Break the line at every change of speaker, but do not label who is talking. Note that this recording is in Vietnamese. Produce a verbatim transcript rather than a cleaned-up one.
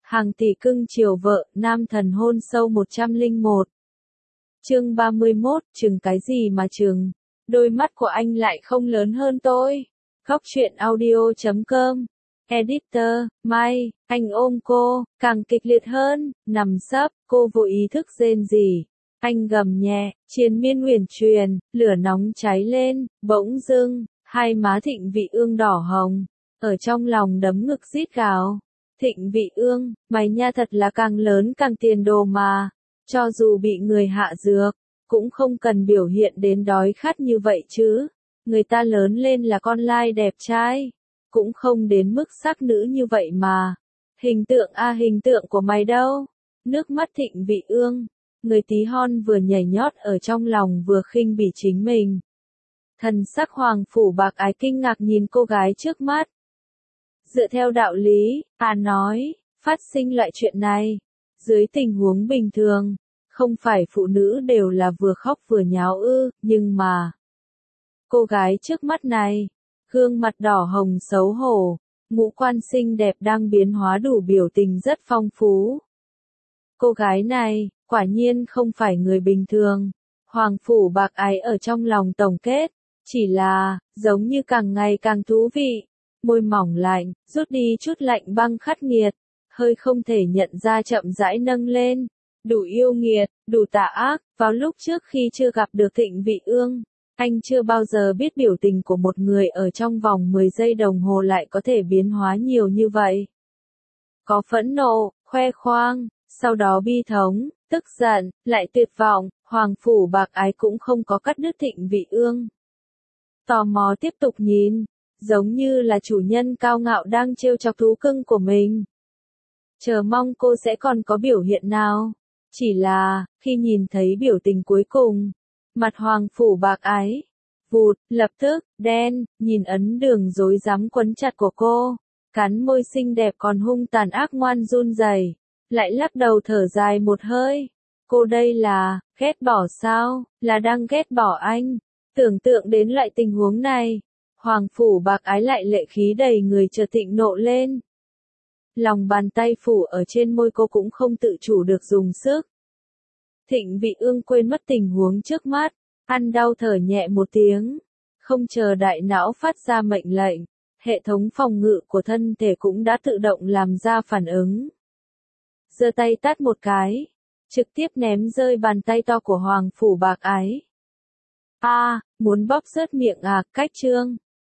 Hàng tỷ cưng chiều vợ, nam thần hôn sâu một trăm lẻ một. Chương ba mươi mốt, chừng cái gì mà chừng, đôi mắt của anh lại không lớn hơn tôi. Góc truyện audio chấm com. Editor, Mai, anh ôm cô, càng kịch liệt hơn, nằm sấp, cô vô ý thức rên rỉ. Anh gầm nhẹ, triền miên uyển chuyển, lửa nóng cháy lên, bỗng dưng, hai má Thịnh Vị Ương đỏ hồng, ở trong lòng đấm ngực rít gào. Thịnh Vị Ương, mày nha thật là càng lớn càng tiền đồ mà, cho dù bị người hạ dược, cũng không cần biểu hiện đến đói khát như vậy chứ, người ta lớn lên là con lai đẹp trai, cũng không đến mức sắc nữ như vậy mà. Hình tượng a hình tượng của mày đâu? Nước mắt Thịnh Vị Ương, người tí hon vừa nhảy nhót ở trong lòng vừa khinh bỉ chính mình. Thần sắc Hoàng Phủ Bạc Ái kinh ngạc nhìn cô gái trước mắt. Dựa theo đạo lý, à nói, phát sinh loại chuyện này, dưới tình huống bình thường, không phải phụ nữ đều là vừa khóc vừa nháo ư, nhưng mà, cô gái trước mắt này, gương mặt đỏ hồng xấu hổ, ngũ quan xinh đẹp đang biến hóa đủ biểu tình rất phong phú. Cô gái này, quả nhiên không phải người bình thường. Hoàng Phủ Bạc Ái ở trong lòng tổng kết, chỉ là, giống như càng ngày càng thú vị. Môi mỏng lạnh, rút đi chút lạnh băng khắc nghiệt, hơi không thể nhận ra chậm rãi nâng lên, đủ yêu nghiệt, đủ tà ác. Vào lúc trước khi chưa gặp được Thịnh Vị Ương, anh chưa bao giờ biết biểu tình của một người ở trong vòng mười giây đồng hồ lại có thể biến hóa nhiều như vậy. Có phẫn nộ, khoe khoang, sau đó bi thống, tức giận, lại tuyệt vọng. Hoàng Phủ Bạc Ái cũng không có cắt đứt Thịnh Vị Ương. Tò mò tiếp tục nhìn, giống như là chủ nhân cao ngạo đang trêu chọc thú cưng của mình. Chờ mong cô sẽ còn có biểu hiện nào. Chỉ là, khi nhìn thấy biểu tình cuối cùng, mặt Hoàng Phủ Bạc Ái, vụt, lập tức, đen, nhìn ấn đường rối rắm quấn chặt của cô, cắn môi xinh đẹp còn hung tàn ác ngoan run rẩy, lại lắc đầu thở dài một hơi. Cô đây là, ghét bỏ sao, là đang ghét bỏ anh. Tưởng tượng đến loại tình huống này, Hoàng Phủ Bạc Ái lại lệ khí đầy người chợt thịnh nộ lên. Lòng bàn tay phủ ở trên môi cô cũng không tự chủ được dùng sức. Thịnh Vị Ương quên mất tình huống trước mắt, ăn đau thở nhẹ một tiếng, không chờ đại não phát ra mệnh lệnh, hệ thống phòng ngự của thân thể cũng đã tự động làm ra phản ứng. Giơ tay tát một cái, trực tiếp ném rơi bàn tay to của Hoàng Phủ Bạc Ái. A, à, muốn bóp rớt miệng à, cách trương.